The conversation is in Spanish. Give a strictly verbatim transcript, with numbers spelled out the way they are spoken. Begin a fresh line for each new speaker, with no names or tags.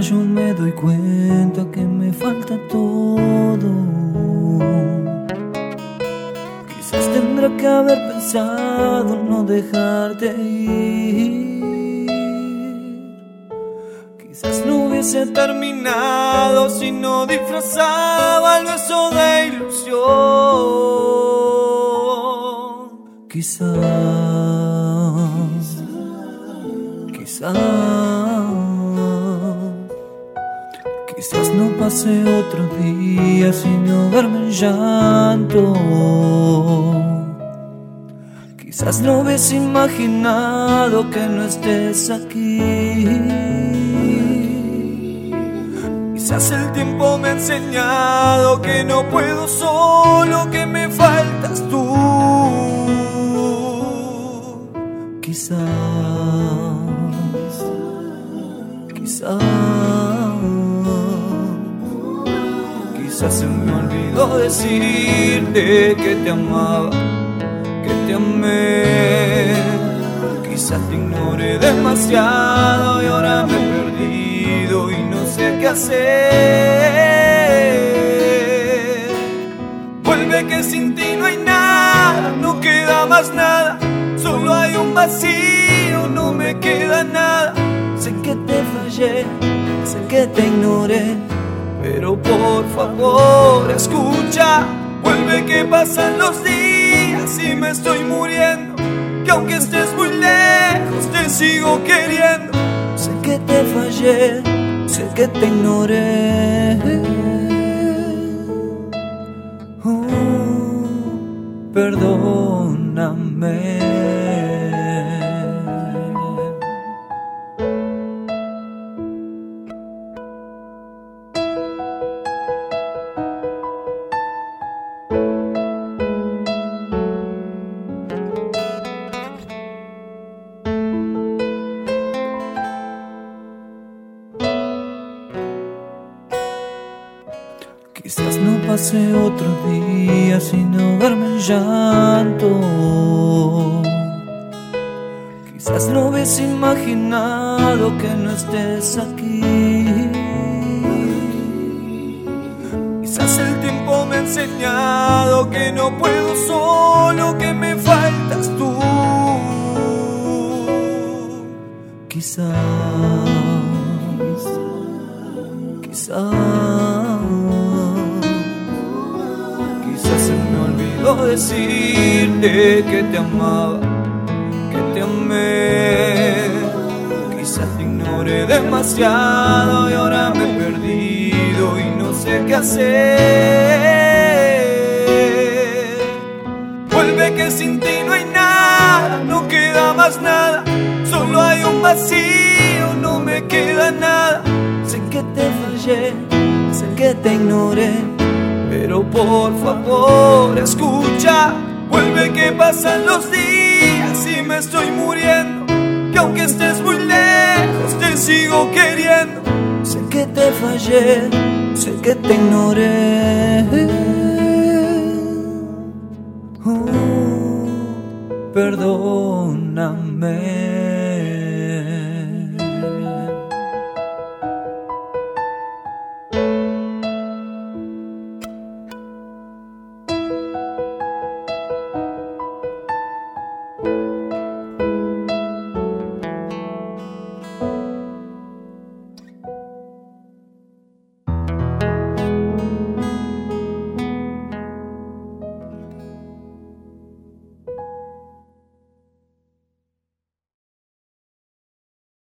yo me doy cuenta que me falta todo. Quizás tendrá que haber pensado no dejarte ir. Quizás no hubiese terminado si no disfrazaba el beso de ilusión. Quizás, quizás, quizás no pase otro día sin ahogarme en llanto. Quizás no hubiese imaginado que no estés aquí. Quizás el tiempo me ha enseñado que no puedo solo, que me faltas tú. Quizás, quizás, quizás se me olvidó decirte que te amaba, que te amé. Quizás te ignoré demasiado y ahora me he perdido y no sé qué hacer. Vuelve que sin ti no hay nada, no queda más nada. Solo hay un vacío, no me queda nada. Sé que te fallé, sé que te ignoré, pero por favor escucha. Vuelve que pasan los días y me estoy muriendo, que aunque estés muy lejos te sigo queriendo. Sé que te fallé, sé que te ignoré. Oh, perdóname. Quizás no pase otro día sin ahogarme en llanto. Quizás no hubiese imaginado que no estés aquí. Quizás el tiempo me ha enseñado que no puedo solo, que me faltas tú. Quizás, quizás, quizás se me olvidó decirte que te amaba, que te amé. Quizás te ignoré demasiado y ahora me he perdido y no sé qué hacer. Vuelve que sin ti no hay nada, no queda más nada. Solo hay un vacío, no me queda nada. Sé que te fallé, sé que te ignoré, pero por favor escucha. Vuelve que pasan los días y me estoy muriendo, que aunque estés muy lejos te sigo queriendo. Sé que te fallé, sé que te ignoré. Oh, perdóname.